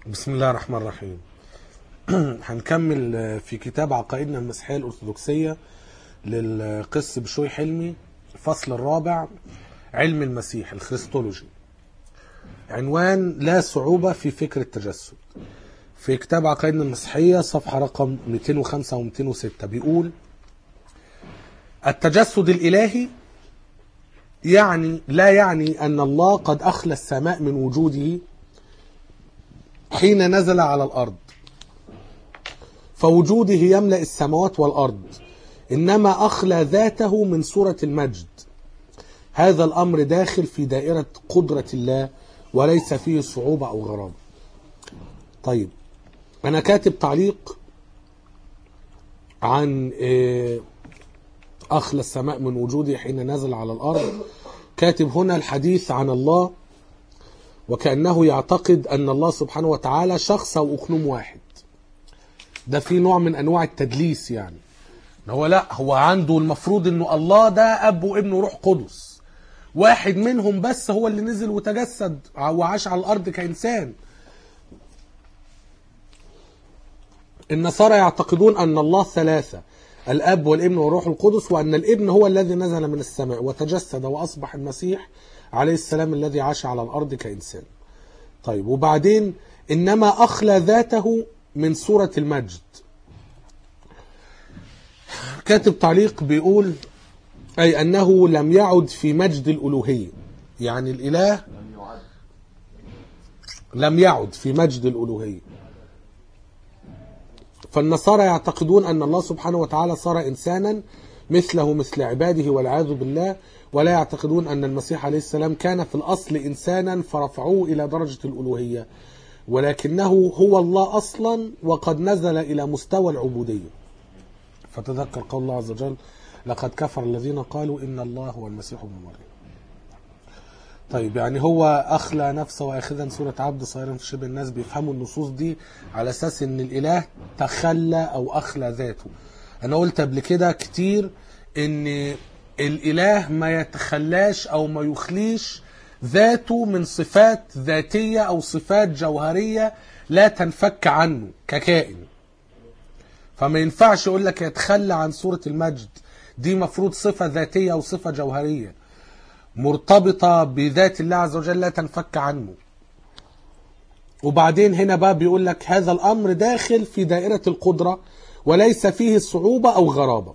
بسم الله الرحمن الرحيم. هنكمل في كتاب عقائدنا المسيحية الأرثوذكسية للقس بشوي حلمي، الفصل الرابع، علم المسيح الخريستولوجي. عنوان: لا صعوبة في فكر التجسد. في كتاب عقائدنا المسيحية صفحة رقم 205 و 206 بيقول: التجسد الإلهي لا يعني أن الله قد أخلى السماء من وجوده حين نزل على الأرض فوجوده يملأ السماوات والأرض، إنما أخلى ذاته من صورة المجد. هذا الأمر داخل في دائرة قدرة الله وليس فيه صعوبة أو غرابة. طيب، أنا كاتب تعليق عن أخلى السماء من وجوده حين نزل على الأرض. كاتب هنا الحديث عن الله وكأنه يعتقد أن الله سبحانه وتعالى شخص أو أقنوم واحد. ده في نوع من أنواع التدليس، يعني هو عنده المفروض أنه الله ده أب وابن وروح قدس، واحد منهم بس هو اللي نزل وتجسد وعاش على الأرض كإنسان. النصارى يعتقدون أن الله ثلاثة، الأب والابن والروح القدس، وأن الابن هو الذي نزل من السماء وتجسد وأصبح المسيح عليه السلام الذي عاش على الأرض كإنسان. طيب، وبعدين إنما أخلى ذاته من صورة المجد. كاتب تعليق بيقول: أي أنه لم يعد في مجد الألوهية، يعني الإله لم يعد في مجد الألوهية. فالنصارى يعتقدون أن الله سبحانه وتعالى صار إنسانا مثله مثل عباده والعياذ بالله، ولا يعتقدون أن المسيح عليه السلام كان في الأصل إنسانا فرفعوه إلى درجة الألوهية، ولكنه هو الله أصلا وقد نزل إلى مستوى العبودية. فتذكر قول الله عز وجل: لقد كفر الذين قالوا إن الله هو المسيح ابن مريم. طيب، يعني هو أخلى نفسه وأخذا صورة عبد صغيرا في شبه الناس. بيفهموا النصوص دي على أساس إن الإله تخلى أو أخلى ذاته. أنا قلت قبل كده كتير إن الإله ما يتخلاش أو ما يخليش ذاته من صفات ذاتية أو صفات جوهرية لا تنفك عنه ككائن. فما ينفعش يقول لك يتخلى عن صورة المجد، دي مفروض صفة ذاتية أو صفة جوهرية مرتبطة بذات الله عز وجل لا تنفك عنه. وبعدين هنا بقى بيقول لك هذا الأمر داخل في دائرة القدرة وليس فيه صعوبة أو غرابة.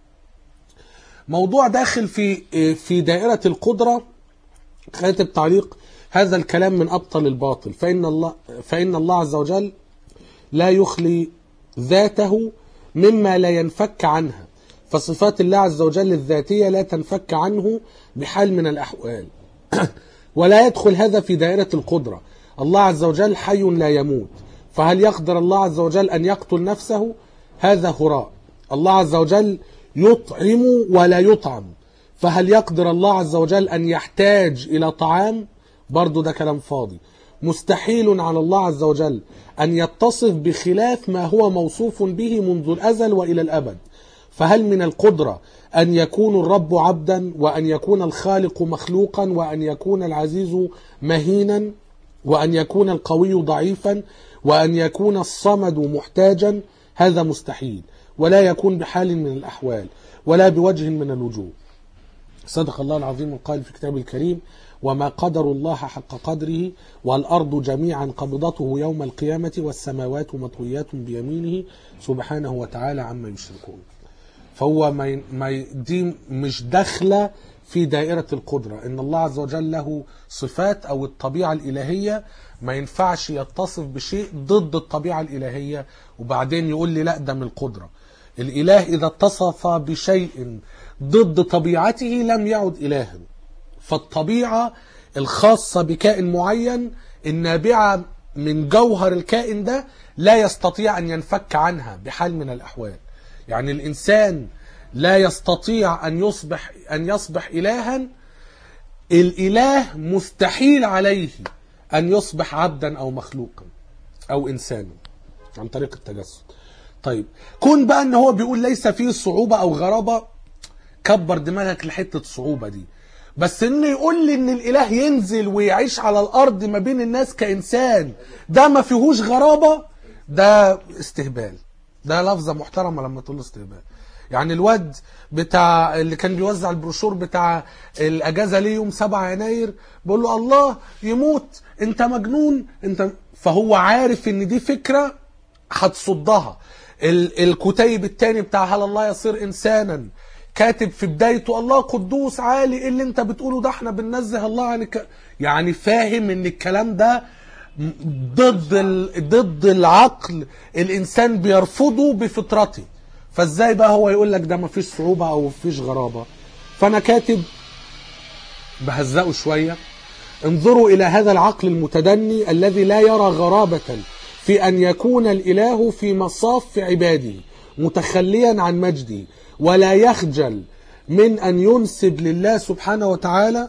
موضوع داخل في دائرة القدرة، كاتب تعليق: هذا الكلام من أبطل الباطل، فإن الله عز وجل لا يخلي ذاته مما لا ينفك عنها، فصفات الله عز وجل الذاتية لا تنفك عنه بحال من الأحوال. ولا يدخل هذا في دائرة القدرة. الله عز وجل حي لا يموت، فهل يقدر الله عز وجل أن يقتل نفسه؟ هذا هراء. الله عز وجل يطعم ولا يطعم، فهل يقدر الله عز وجل أن يحتاج إلى طعام؟ برضو ده كلام فاضي. مستحيل على الله عز وجل أن يتصف بخلاف ما هو موصوف به منذ الأزل وإلى الأبد. فهل من القدرة أن يكون الرب عبدا، وأن يكون الخالق مخلوقا، وأن يكون العزيز مهينا، وأن يكون القوي ضعيفا، وأن يكون الصمد محتاجا؟ هذا مستحيل، ولا يكون بحال من الأحوال ولا بوجه من الوجوه. صدق الله العظيم القائل في كتابه الكريم: وما قدر الله حق قدره والأرض جميعا قبضته يوم القيامة والسماوات مطويات بيمينه سبحانه وتعالى عما يشركون. فهو دي مش داخله في دائرة القدرة. إن الله عز وجل له صفات أو الطبيعة الإلهية ما ينفعش يتصف بشيء ضد الطبيعة الإلهية وبعدين يقول لي لا ده من القدرة. الإله إذا اتصف بشيء ضد طبيعته لم يعد إلها. فالطبيعة الخاصة بكائن معين النابعة من جوهر الكائن ده لا يستطيع أن ينفك عنها بحال من الأحوال. يعني الإنسان لا يستطيع أن يصبح إلها. الإله مستحيل عليه أن يصبح عبدا أو مخلوقا أو إنسانا عن طريق التجسد. طيب، كون بقى أنه هو بيقول ليس فيه صعوبة أو غرابة، كبر دماغك لحتة الصعوبة دي. بس انه يقول لي ان الاله ينزل ويعيش على الارض ما بين الناس كانسان ده ما فيهوش غرابة، ده استهبال. ده لفظة محترمة لما تقول له استهبال. يعني الواد بتاع اللي كان بيوزع البروشور بتاع الاجازة ليه يوم 7 يناير بيقول له الله يموت انت مجنون انت، فهو عارف ان دي فكرة هتصدها. الكتيب التاني بتاع هل الله يصير انسانا كاتب في بدايته الله قدوس عالي، ايه اللي انت بتقوله ده احنا بننزه الله عن يعني فاهم ان الكلام ده ضد العقل، الانسان بيرفضه بفطرته، فازاي بقى هو يقول لك ده مفيش صعوبة او مفيش غرابة؟ فانا كاتب بهزقه شوية، انظروا الى هذا العقل المتدني الذي لا يرى غرابة في ان يكون الاله في مصاف عباده متخليا عن مجده، ولا يخجل من ان ينسب لله سبحانه وتعالى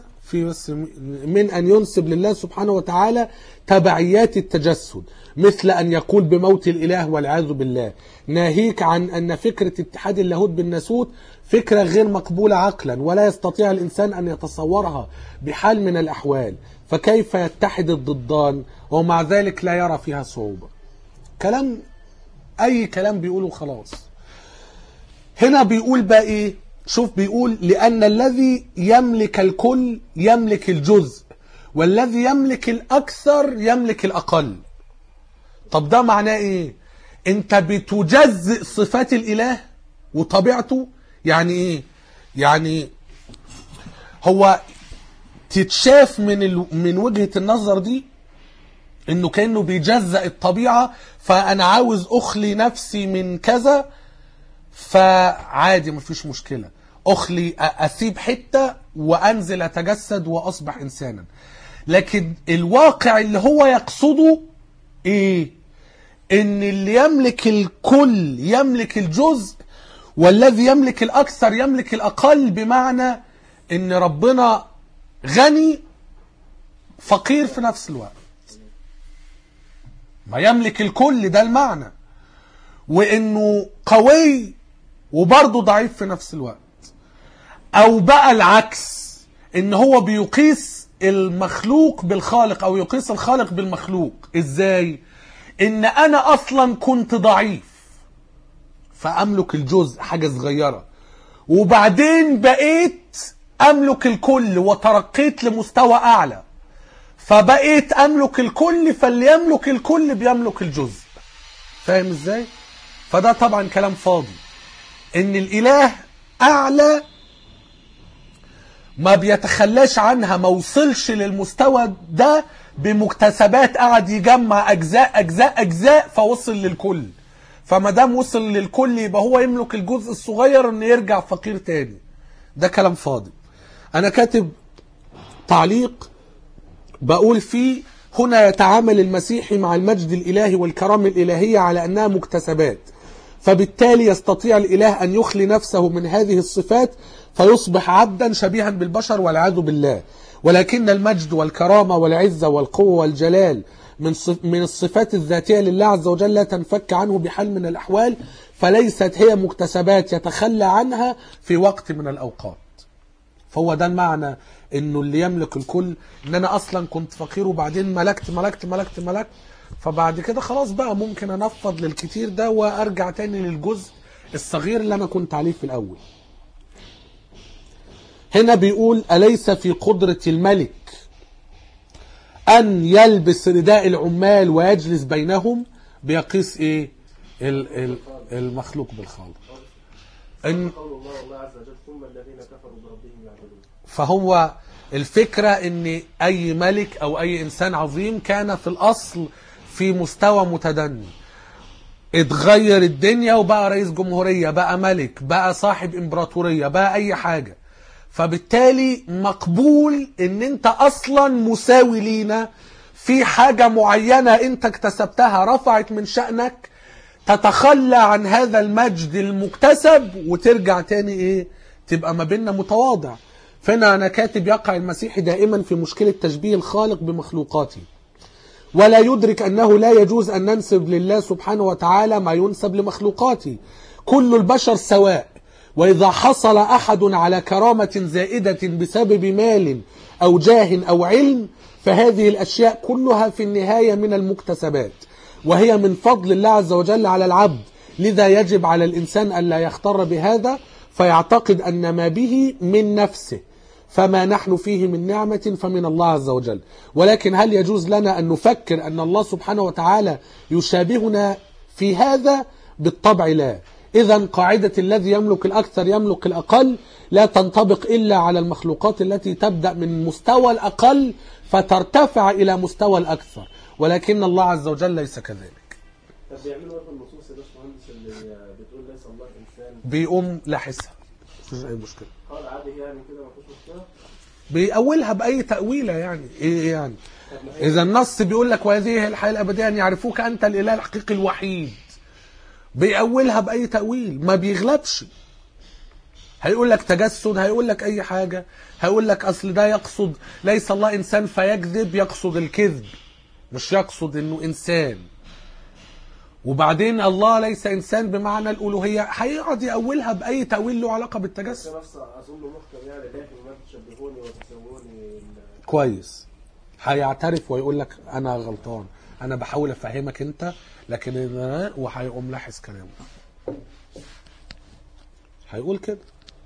تبعيات التجسد، مثل أن يقول بموت الإله والعياذ بالله، ناهيك عن أن فكرة اتحاد اللاهوت بالناسوت فكرة غير مقبولة عقلا، ولا يستطيع الإنسان أن يتصورها بحال من الأحوال، فكيف يتحد الضدان ومع ذلك لا يرى فيها صعوبة؟ كلام أي كلام بيقوله خلاص. هنا بيقول بقى إيه؟ شوف بيقول لأن الذي يملك الكل يملك الجزء، والذي يملك الأكثر يملك الأقل. طب ده معناه إيه؟ أنت بتجزئ صفات الإله وطبيعته. يعني إيه؟ يعني هو تتشاف من وجهة النظر دي إنه كأنه بيجزئ الطبيعة، فأنا عاوز أخلي نفسي من كذا فعادي مفيش مشكلة، أخلي أسيب حتة وأنزل أتجسد وأصبح إنسانا. لكن الواقع اللي هو يقصده إيه؟ إن اللي يملك الكل يملك الجزء، والذي يملك الأكثر يملك الأقل، بمعنى إن ربنا غني فقير في نفس الوقت، ما يملك الكل ده المعنى، وإنه قوي وبرضه ضعيف في نفس الوقت. او بقى العكس، ان هو بيقيس المخلوق بالخالق او يقيس الخالق بالمخلوق. ازاي؟ ان انا اصلا كنت ضعيف فاملك الجزء حاجة صغيرة، وبعدين بقيت املك الكل وترقيت لمستوى اعلى فبقيت املك الكل، فاللي يملك الكل بيملك الجزء. فاهم ازاي؟ فده طبعا كلام فاضي. ان الاله اعلى ما بيتخلاش عنها، ما وصلش للمستوى ده بمكتسبات، قاعد يجمع اجزاء اجزاء اجزاء فوصل للكل. فما دام وصل للكل يبقى هو يملك الجزء الصغير انه يرجع فقير تاني. ده كلام فاضي. انا كاتب تعليق بقول فيه هنا يتعامل المسيحي مع المجد الالهي والكرامة الالهية على انها مكتسبات، فبالتالي يستطيع الاله ان يخلي نفسه من هذه الصفات فيصبح عبدا شبيها بالبشر والعياذ بالله. ولكن المجد والكرامة والعزة والقوة والجلال من الصفات الذاتية لله عز وجل لا تنفك عنه بحال من الأحوال، فليست هي مكتسبات يتخلى عنها في وقت من الأوقات. فهو ده المعنى، انه اللي يملك الكل، ان انا اصلا كنت فقير وبعدين ملكت ملكت ملكت ملكت، فبعد كده خلاص بقى ممكن انفض للكتير ده وارجع تاني للجزء الصغير اللي انا كنت عليه في الاول. هنا بيقول أليس في قدرة الملك أن يلبس رداء العمال ويجلس بينهم؟ بيقيس إيه؟ المخلوق بالخالق. فهو الفكرة إن أي ملك أو أي إنسان عظيم كان في الأصل في مستوى متدني، اتغير الدنيا وبقى رئيس جمهورية، بقى ملك، بقى صاحب إمبراطورية، بقى أي حاجة، فبالتالي مقبول ان انت اصلا مساوي لينا في حاجة معينة انت اكتسبتها رفعت من شأنك، تتخلى عن هذا المجد المكتسب وترجع تاني ايه؟ تبقى ما بيننا متواضع. فهنا انا كاتب يقع المسيحي دائما في مشكلة تشبيه الخالق بمخلوقاته، ولا يدرك انه لا يجوز ان ننسب لله سبحانه وتعالى ما ينسب لمخلوقاته. كل البشر سواء، وإذا حصل أحد على كرامة زائدة بسبب مال أو جاه أو علم فهذه الأشياء كلها في النهاية من المكتسبات، وهي من فضل الله عز وجل على العبد. لذا يجب على الإنسان أن لا يغتر بهذا فيعتقد أن ما به من نفسه، فما نحن فيه من نعمة فمن الله عز وجل. ولكن هل يجوز لنا أن نفكر أن الله سبحانه وتعالى يشابهنا في هذا؟ بالطبع لا. إذن قاعدة الذي يملك الأكثر يملك الأقل لا تنطبق إلا على المخلوقات التي تبدأ من مستوى الأقل فترتفع إلى مستوى الأكثر، ولكن الله عز وجل ليس كذلك. طب بيعملوا ايه في النصوص يا باشمهندس اللي بتقول ليس الله انسان؟ بيقوم لاحسها، مفيش اي مشكله. قال عادي يعني كده مفيش مشكله. بيأولها باي تأويله يعني ايه يعني؟ اذا النص بيقول لك وهذه الحياه الابديه ان يعرفوك انت الاله الحقيقي الوحيد، بيأولها باي تأويل، ما بيغلبش. هيقول لك تجسد، هيقول لك اي حاجه، هيقول لك اصل ده يقصد ليس الله انسان فيكذب، يقصد الكذب مش يقصد انه انسان. وبعدين الله ليس إنسان بمعنى الألوهية، هيقعد يأولها بأي تأويل له علاقة بالتجسد. نفس أظن محكم يعني لكن ما تشبهوني وتسووني. كويس، هيعترف ويقول لك أنا غلطان، أنا بحاول أفهمك أنت، لكن وهيقوم لاحظ كلامه، هيقول كده.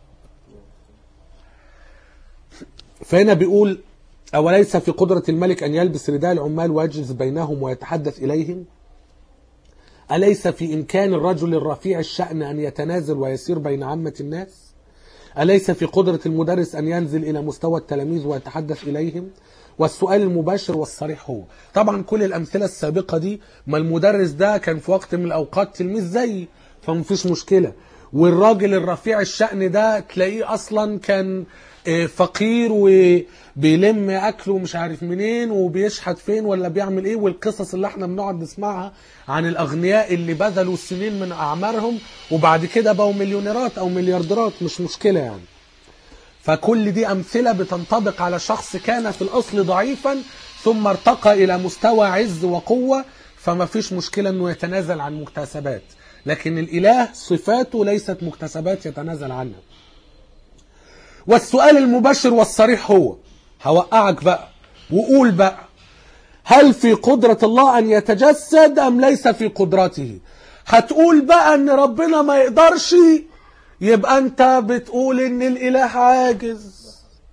فهنا بيقول أوليس في قدرة الملك أن يلبس رداء العمال ويجلس بينهم ويتحدث إليهم؟ أليس في إمكان الرجل الرفيع الشأن أن يتنازل ويسير بين عامة الناس؟ أليس في قدرة المدرس أن ينزل إلى مستوى التلاميذ ويتحدث إليهم؟ والسؤال المباشر والصريح هو طبعا كل الأمثلة السابقة دي، ما المدرس ده كان في وقت من الأوقات تلميذ زي، فمفيش مشكلة. والراجل الرفيع الشأن ده تلاقيه أصلا كان فقير وبيلم أكله مش عارف منين وبيشحت فين ولا بيعمل إيه، والقصص اللي احنا بنقعد نسمعها عن الأغنياء اللي بذلوا سنين من أعمارهم وبعد كده بقوا مليونيرات أو مليارديرات، مش مشكلة يعني. فكل دي أمثلة بتنطبق على شخص كان في الأصل ضعيفا ثم ارتقى إلى مستوى عز وقوة، فما فيش مشكلة أنه يتنازل عن مكتسبات. لكن الإله صفاته ليست مكتسبات يتنازل عنها. والسؤال المباشر والصريح هو، هوقعك بقى وقول بقى، هل في قدرة الله أن يتجسد أم ليس في قدرته؟ هتقول بقى أن ربنا ما يقدرش، يبقى أنت بتقول أن الإله عاجز.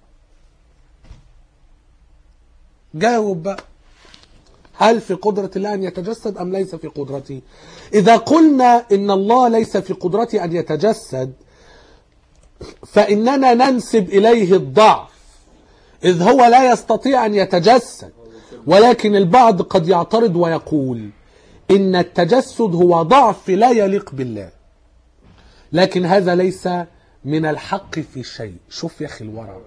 جاوب بقى، هل في قدرة الله أن يتجسد أم ليس في قدرته؟ إذا قلنا إن الله ليس في قدرته أن يتجسد فإننا ننسب إليه الضعف، إذ هو لا يستطيع أن يتجسد. ولكن البعض قد يعترض ويقول إن التجسد هو ضعف لا يليق بالله، لكن هذا ليس من الحق في شيء. شوف يا أخي الورع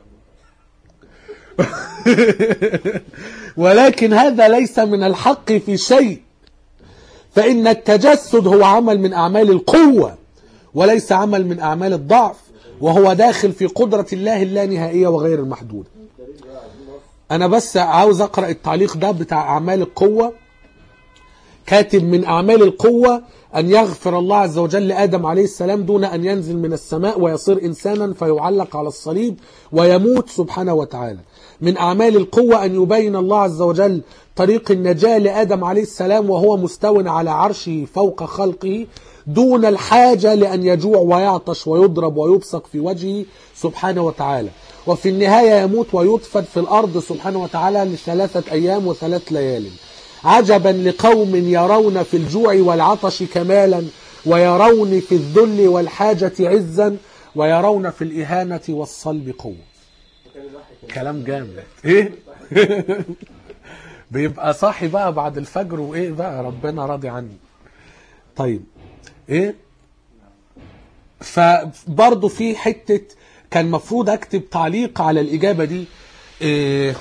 ولكن هذا ليس من الحق في شيء، فإن التجسد هو عمل من أعمال القوة وليس عمل من أعمال الضعف، وهو داخل في قدرة الله اللانهائية وغير المحدودة. أنا بس عاوز أقرأ التعليق ده بتاع أعمال القوة. كاتب من أعمال القوة أن يغفر الله عز وجل لآدم عليه السلام دون أن ينزل من السماء ويصير إنسانا فيعلق على الصليب ويموت سبحانه وتعالى. من أعمال القوة أن يبين الله عز وجل طريق النجاة لآدم عليه السلام وهو مستو على عرشه فوق خلقه دون الحاجة لأن يجوع ويعطش ويضرب ويبصق في وجهه سبحانه وتعالى. وفي النهاية يموت ويدفن في الأرض سبحانه وتعالى ل3 أيام و3 ليال. عجبا لقوم يرون في الجوع والعطش كمالا ويرون في الذل والحاجة عزا ويرون في الإهانة والصلب قوة. كلام جامد ايه بيبقى صاحي بقى بعد الفجر وايه بقى ربنا راضي عني. طيب ايه، فبرضه في حتة كان مفروض اكتب تعليق على الإجابة دي. إيه،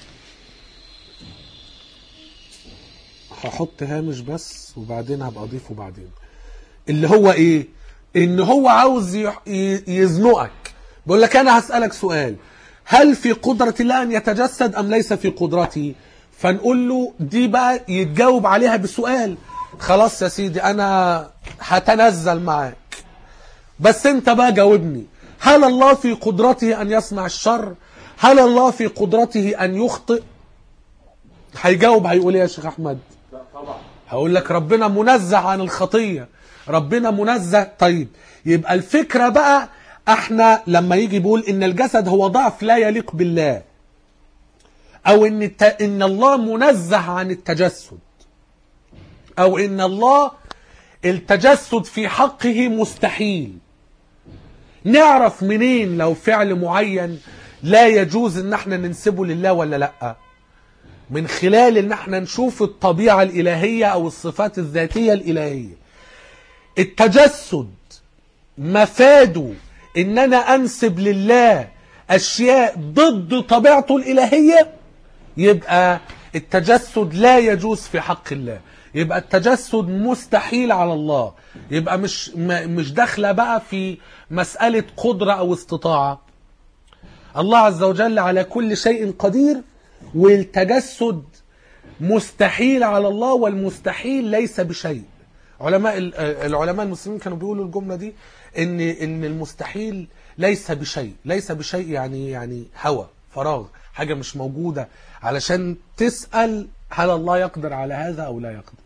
هحط هامش بس وبعدين هبقى اضيفه بعدين. اللي هو ايه، ان هو عاوز يزنقك، بيقول لك انا هسألك سؤال، هل في قدرة الله ان يتجسد ام ليس في قدرته؟ فنقول له دي بقى يتجاوب عليها بسؤال. خلاص يا سيدي انا هتنزل معاك بس انت بقى جاوبني، هل الله في قدرته ان يصنع الشر؟ هل الله في قدرته ان يخطئ؟ هيجاوب هيقول ايه يا شيخ احمد؟ لا طبعا. هقول لك ربنا منزه عن الخطية، ربنا منزه. طيب يبقى الفكرة بقى، احنا لما يجي بيقول ان الجسد هو ضعف لا يليق بالله، او ان الله منزه عن التجسد، او ان الله التجسد في حقه مستحيل، نعرف منين لو فعل معين لا يجوز ان احنا ننسبه لله ولا لا؟ من خلال ان احنا نشوف الطبيعة الالهية او الصفات الذاتية الالهية. التجسد مفاده ان انا انسب لله اشياء ضد طبيعته الالهية، يبقى التجسد لا يجوز في حق الله، يبقى التجسد مستحيل على الله، يبقى مش داخله بقى في مسألة قدرة او استطاعة. الله عز وجل على كل شيء قدير، والتجسد مستحيل على الله، والمستحيل ليس بشيء. العلماء المسلمين كانوا بيقولوا الجملة دي، ان المستحيل ليس بشيء. ليس بشيء يعني هوى، فراغ، حاجة مش موجودة، علشان تسأل هل الله يقدر على هذا او لا يقدر.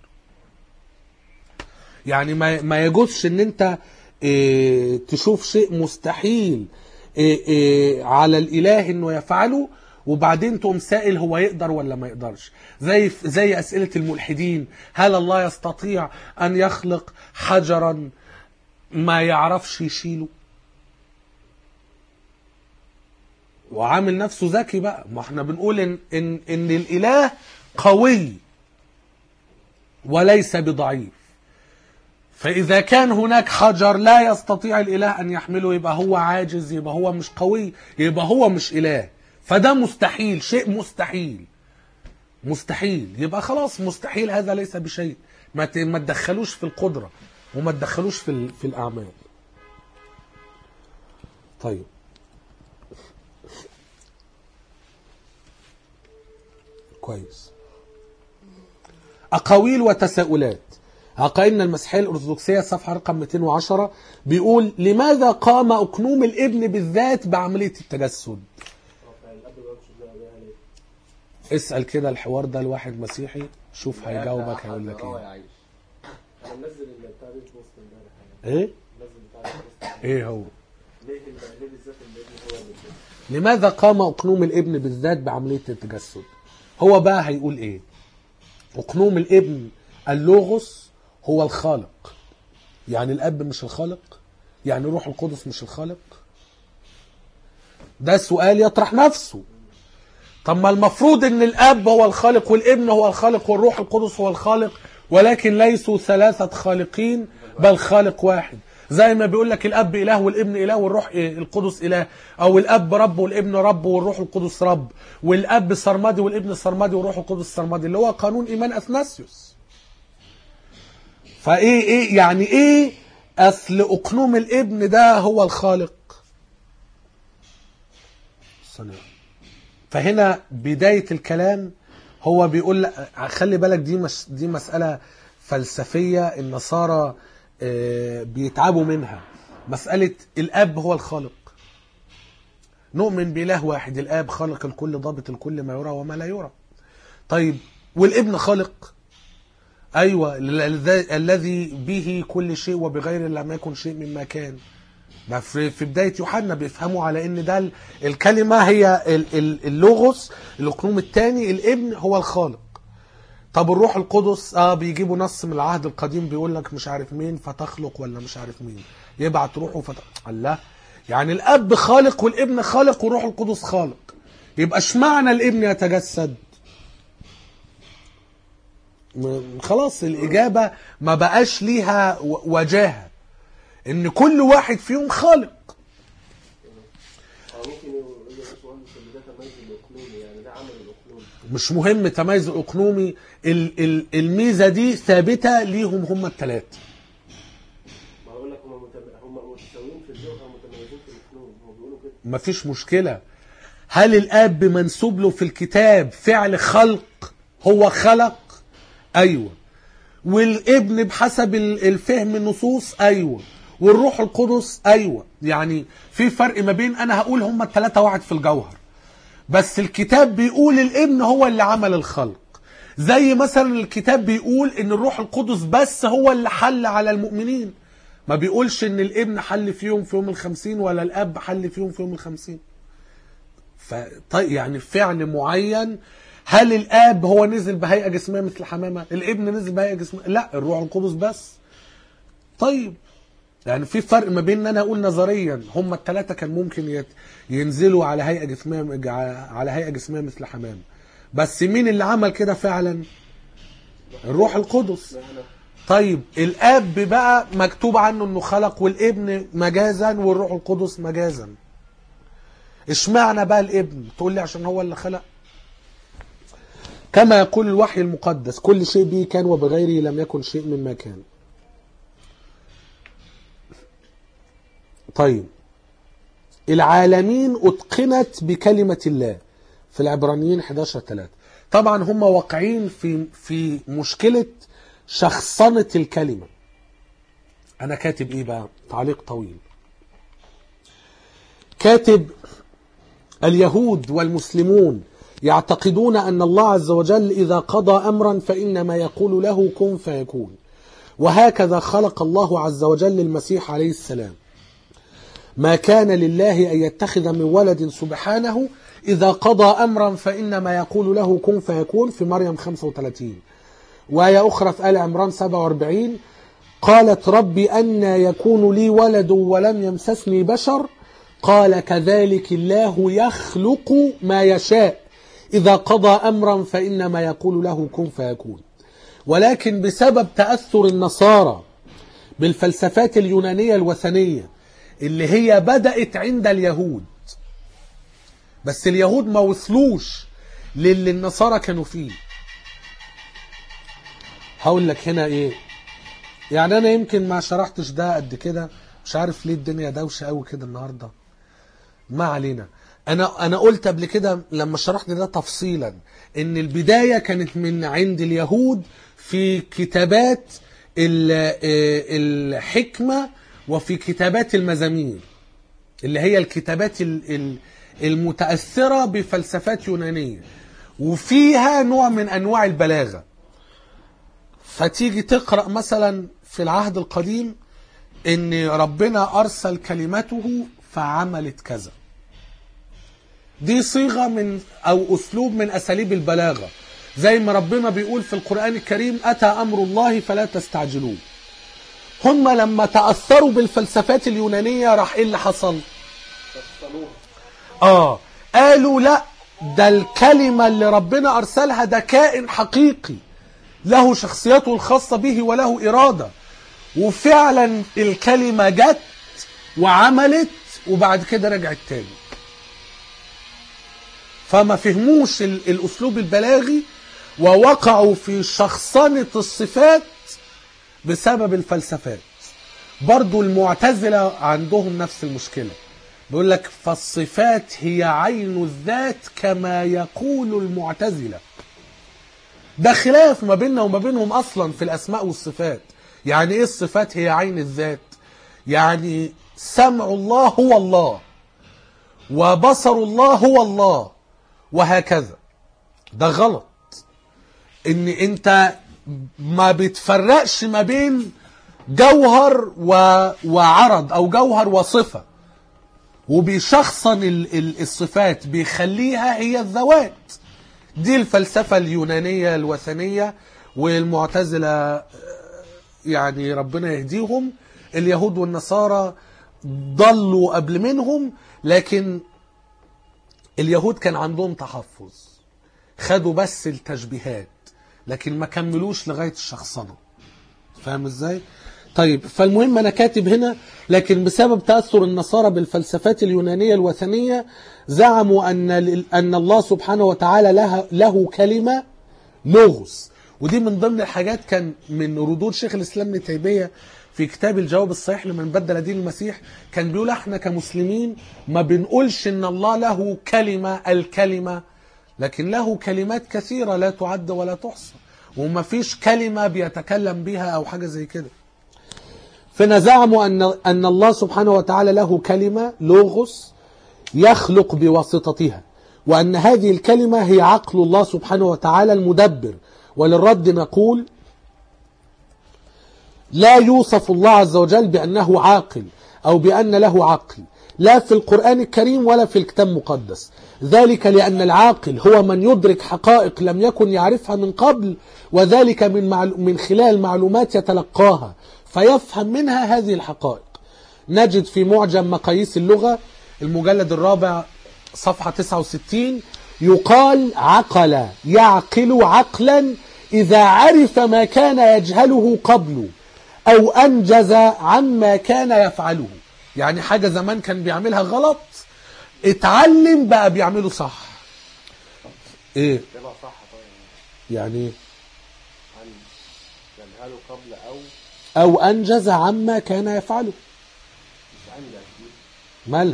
يعني ما يجوزش ان انت تشوف شيء مستحيل على الاله انه يفعله، وبعدين تقوم سائل هو يقدر ولا ما يقدرش. زي اسئلة الملحدين، هل الله يستطيع ان يخلق حجرا ما يعرفش يشيله؟ وعامل نفسه ذكي بقى. ما احنا بنقول ان الاله قوي وليس بضعيف، فاذا كان هناك حجر لا يستطيع الاله ان يحمله، يبقى هو عاجز، يبقى هو مش قوي، يبقى هو مش اله. فده مستحيل، شيء مستحيل، يبقى خلاص مستحيل هذا ليس بشيء. ما تدخلوش في القدرة، وما تدخلوش في الأعمال. طيب كويس. أقاويل وتساؤلات. عقائدنا المسيحية الأرثوذكسية صفحة رقم 210 بيقول: لماذا قام أقنوم الابن بالذات بعملية التجسد؟ اسأل كده الحوار ده لواحد مسيحي، شوف هيجاوبك هيقول لك ايه. انا منزل بتاع دي في وسط امبارح. ايه؟ منزل بتاع ايه هو؟ ليه بالذات الابن هو بالذات؟ لماذا قام أقنوم الابن بالذات بعملية التجسد؟ هو بقى هيقول ايه؟ أقنوم الابن اللوغوس هو الخالق، يعني الأب مش الخالق؟ يعني روح القدس مش الخالق؟ ده سؤال يطرح نفسه. طب ما المفروض ان الأب هو الخالق والابن هو الخالق والروح القدس هو الخالق، ولكن ليسوا ثلاثة خالقين بل خالق واحد. زي ما بيقول لك الأب إله والابن إله والروح القدس إله، أو الأب رب والابن رب والروح القدس رب، والأب سرمدي والابن سرمدي والروح القدس سرمدي، اللي هو قانون إيمان أثناسيوس. فإيه يعني إيه أصل أقنوم الابن ده هو الخالق؟ فهنا بداية الكلام هو بيقول خلي بالك دي مسألة فلسفية النصارى بيتعبوا منها. مسألة الأب هو الخالق، نؤمن بإله واحد، الآب خالق الكل ضابط الكل ما يرى وما لا يرى. طيب والابن خالق؟ أيوة، الذي به كل شيء وبغير لم يكن شيء مما كان. في بداية يوحنا بيفهموا على ان ده الكلمة هي اللوغوس، الأقنوم الثاني، الابن هو الخالق. طب الروح القدس بيجيبوا نص من العهد القديم بيقول لك مش عارف مين فتخلق ولا مش عارف مين، يبعت روحه الله. يعني الأب خالق والابن خالق والروح القدس خالق، يبقى اشمعنى الابن يتجسد؟ خلاص الإجابة ما بقاش ليها وجاهة، ان كل واحد فيهم خالق. ممكن يقول ده تميز الاقنومي، يعني ده عمل الاقنومي. مش مهم تميز الاقنومي، الميزه دي ثابته ليهم هم الثلاثه. ما اقول لك هم متساويين في الجوهر، متميزين في الاقنوم، هم بيقولوا كده. مفيش مشكله. هل الاب منسوب له في الكتاب فعل خلق؟ هو خلق، ايوه. والابن بحسب الفهم النصوص، ايوه. والروح القدس ايوه، يعني في فرق ما بين انا هقول هم الثلاثه واحد في الجوهر، بس الكتاب بيقول الابن هو اللي عمل الخلق. زي مثلا الكتاب بيقول ان الروح القدس بس هو اللي حل على المؤمنين، ما بيقولش ان الابن حل فيهم في يوم 50 ولا الاب حل فيهم في يوم 50. طيب يعني فعل معين، هل الاب هو نزل بهيئه جسميه مثل حمامه؟ الابن نزل بهيئه جسميه؟ لا، الروح القدس بس. طيب يعني في فرق ما بين ان انا اقول نظريا هم الثلاثه كان ممكن ينزلوا على هيئه جسميه مثل حمامه، بس مين اللي عمل كده فعلا؟ الروح القدس. طيب الاب بقى مكتوب عنه انه خلق، والابن مجازا والروح القدس مجازا. اشمعنى بقى الابن؟ تقول لي عشان هو اللي خلق. كما يقول الوحي المقدس كل شيء به كان وبغيره لم يكن شيء مما كان. طيب العالمين اتقنت بكلمة الله في العبرانيين 11:3. طبعا هم واقعين في مشكلة شخصنة الكلمة. انا كاتب ايه بقى؟ تعليق طويل. كاتب اليهود والمسلمون يعتقدون أن الله عز وجل إذا قضى أمرا فإنما يقول له كن فيكون، وهكذا خلق الله عز وجل المسيح عليه السلام. ما كان لله أن يتخذ من ولد سبحانه، إذا قضى أمرا فإنما يقول له كن فيكون في مريم 35. وآية أخرى في آل عمران 47 قالت ربي أن يكون لي ولد ولم يمسسني بشر، قال كذلك الله يخلق ما يشاء إذا قضى أمرا فإنما يقول له كن فيكون. ولكن بسبب تأثر النصارى بالفلسفات اليونانية الوثنية اللي هي بدأت عند اليهود، بس اليهود ما وصلوش للي النصارى كانوا فيه. هقول لك هنا ايه، يعني انا يمكن ما شرحتش ده قد كده، مش عارف ليه الدنيا دوشة قوي كده النهاردة، ما علينا. انا قلت قبل كده لما شرحت ده تفصيلا ان البداية كانت من عند اليهود في كتابات الحكمة وفي كتابات المزامير، اللي هي الكتابات المتأثرة بفلسفات يونانية، وفيها نوع من أنواع البلاغة. فتيجي تقرأ مثلا في العهد القديم إن ربنا أرسل كلمته فعملت كذا، دي صيغة من أو أسلوب من أساليب البلاغة، زي ما ربنا بيقول في القرآن الكريم أتى أمر الله فلا تستعجلوه. هم لما تأثروا بالفلسفات اليونانية راح إيه اللي حصل؟ قالوا لا، ده الكلمة اللي ربنا أرسلها ده كائن حقيقي له شخصيته الخاصة به وله إرادة، وفعلا الكلمة جت وعملت وبعد كده رجعت تاني. فما فهموش الأسلوب البلاغي ووقعوا في شخصنة الصفات بسبب الفلسفات. برضو المعتزلة عندهم نفس المشكلة، بيقول لك فالصفات هي عين الذات كما يقول المعتزلة. ده خلاف ما بيننا وما بينهم أصلا في الأسماء والصفات. يعني إيه الصفات هي عين الذات؟ يعني سمع الله هو الله، وبصر الله هو الله، وهكذا. ده غلط، إن أنت ما بتفرقش ما بين جوهر وعرض أو جوهر وصفة، وبيشخصن الصفات بيخليها هي الذوات. دي الفلسفة اليونانية الوثنية والمعتزلة، يعني ربنا يهديهم. اليهود والنصارى ضلوا قبل منهم، لكن اليهود كان عندهم تحفظ، خدوا بس التشبيهات لكن ما كملوش لغاية الشخصنة. فاهم ازاي؟ طيب فالمهم انا كاتب هنا لكن بسبب تأثر النصارى بالفلسفات اليونانية الوثنية زعموا ان الله سبحانه وتعالى له كلمة لوغوس. ودي من ضمن الحاجات كان من ردود شيخ الاسلام ابن تيمية في كتاب الجواب الصحيح لمن بدل دين المسيح. كان بيقول احنا كمسلمين ما بنقولش ان الله له كلمة الكلمة، لكن له كلمات كثيرة لا تعد ولا تحصى، وما فيش كلمة بيتكلم بها او حاجة زي كده. فإن زعموا أن الله سبحانه وتعالى له كلمة لوغوس يخلق بواسطتها، وأن هذه الكلمة هي عقل الله سبحانه وتعالى المدبر. وللرد نقول لا يوصف الله عز وجل بأنه عاقل أو بأن له عقل، لا في القرآن الكريم ولا في الكتاب المقدس. ذلك لأن العاقل هو من يدرك حقائق لم يكن يعرفها من قبل، وذلك من خلال معلومات يتلقاها فيفهم منها هذه الحقائق. نجد في معجم مقاييس اللغة المجلد الرابع صفحة 69 يقال عقل يعقل عقلا إذا عرف ما كان يجهله قبله أو أنجز عما كان يفعله. يعني حاجة زمان كان بيعملها غلط اتعلم بقى بيعمله صح. ايه تبقى صح طيب. يعني يجهله قبل أو أنجز عما كان يفعله. مش عندك مالها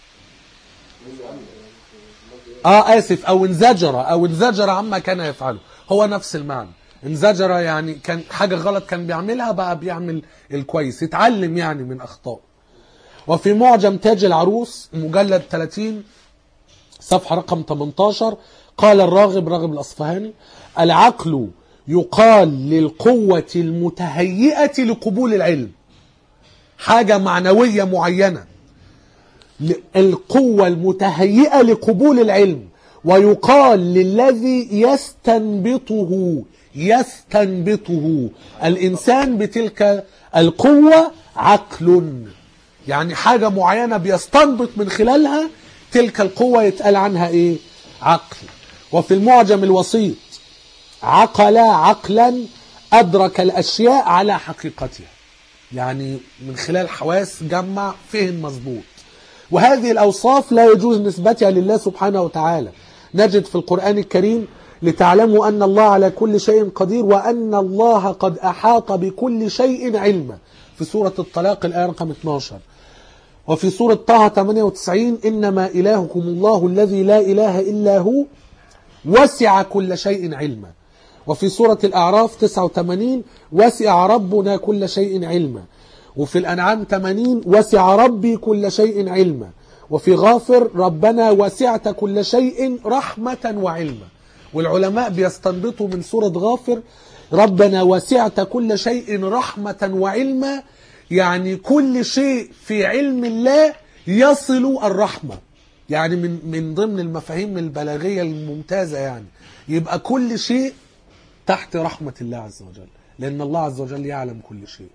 آسف أو انزجر عما كان يفعله، هو نفس المعنى. انزجر يعني كان حاجة غلط كان بيعملها بقى بيعمل الكويس، يتعلم يعني من أخطاء. وفي معجم تاج العروس مجلد 30 صفحة رقم 18 قال راغب الأصفهاني: العقل يقال للقوة المتهيئة لقبول العلم، حاجة معنوية معينة، القوة المتهيئة لقبول العلم. ويقال للذي يستنبطه الإنسان بتلك القوة عقل، يعني حاجة معينة بيستنبط من خلالها تلك القوة يتقال عنها ايه؟ عقل. وفي المعجم الوسيط عقل عقلا أدرك الأشياء على حقيقتها، يعني من خلال حواس جمع فهم مظبوط. وهذه الأوصاف لا يجوز نسبتها لله سبحانه وتعالى. نجد في القرآن الكريم: لتعلموا أن الله على كل شيء قدير وأن الله قد أحاط بكل شيء علما، في سورة الطلاق الآية رقم 12. وفي سورة طه 98: إنما إلهكم الله الذي لا إله إلا هو وسع كل شيء علما. وفي سورة الأعراف 89: وسع ربنا كل شيء علما. وفي الأنعام 80: وسع ربي كل شيء علما. وفي غافر: ربنا وسعت كل شيء رحمة وعلما. والعلماء بيستنبطوا من سورة غافر ربنا وسعت كل شيء رحمة وعلما، يعني كل شيء في علم الله يصل الرحمة، يعني من ضمن المفاهيم البلاغية الممتازة، يعني يبقى كل شيء تحت رحمة الله عز وجل، لأن الله عز وجل يعلم كل شيء.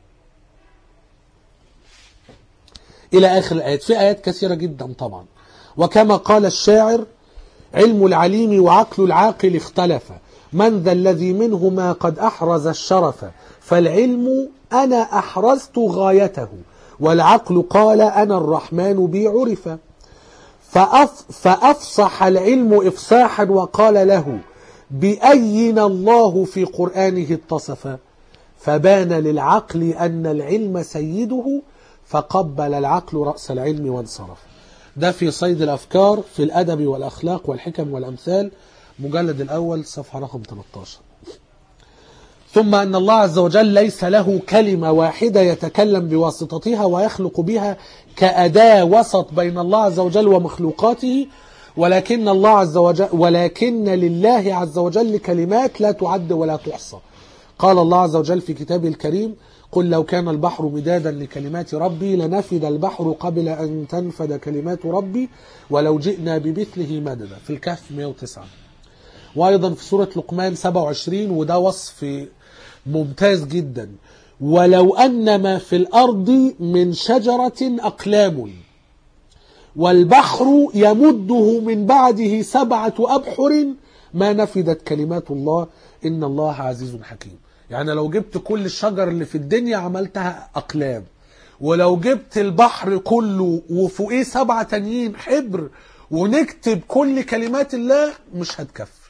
إلى آخر الآيات. في آيات كثيرة جدا طبعا. وكما قال الشاعر: علم العليم وعقل العاقل اختلفا، من ذا الذي منهما قد أحرز الشرف، فالعلم أنا أحرزت غايته، والعقل قال أنا الرحمن بي عرف. فأفصح العلم إفصاحا وقال له: بأينا الله في قرآنه اتصف، فبان للعقل أن العلم سيده، فقبل العقل رأس العلم وانصرف. ده في صيد الأفكار في الأدب والأخلاق والحكم والأمثال مجلد الأول صفحة رقم 13. ثم أن الله عز وجل ليس له كلمة واحدة يتكلم بواسطتها ويخلق بها كأداة وسط بين الله عز وجل ومخلوقاته، ولكن لله عز وجل كلمات لا تعد ولا تحصى. قال الله عز وجل في كتابه الكريم: قل لو كان البحر مدادا لكلمات ربي لنفد البحر قبل أن تنفد كلمات ربي ولو جئنا بمثله مددا، في الكهف 109. وأيضا في سورة لقمان 27، وده وصف ممتاز جدا: ولو أن ما في الأرض من شجرة أقلام والبحر يمده من بعده 7 أبحر ما نفدت كلمات الله إن الله عزيز حكيم. يعني لو جبت كل الشجر اللي في الدنيا عملتها أقلام، ولو جبت البحر كله وفوقيه 7 تانيين حبر ونكتب كل كلمات الله مش هتكفي.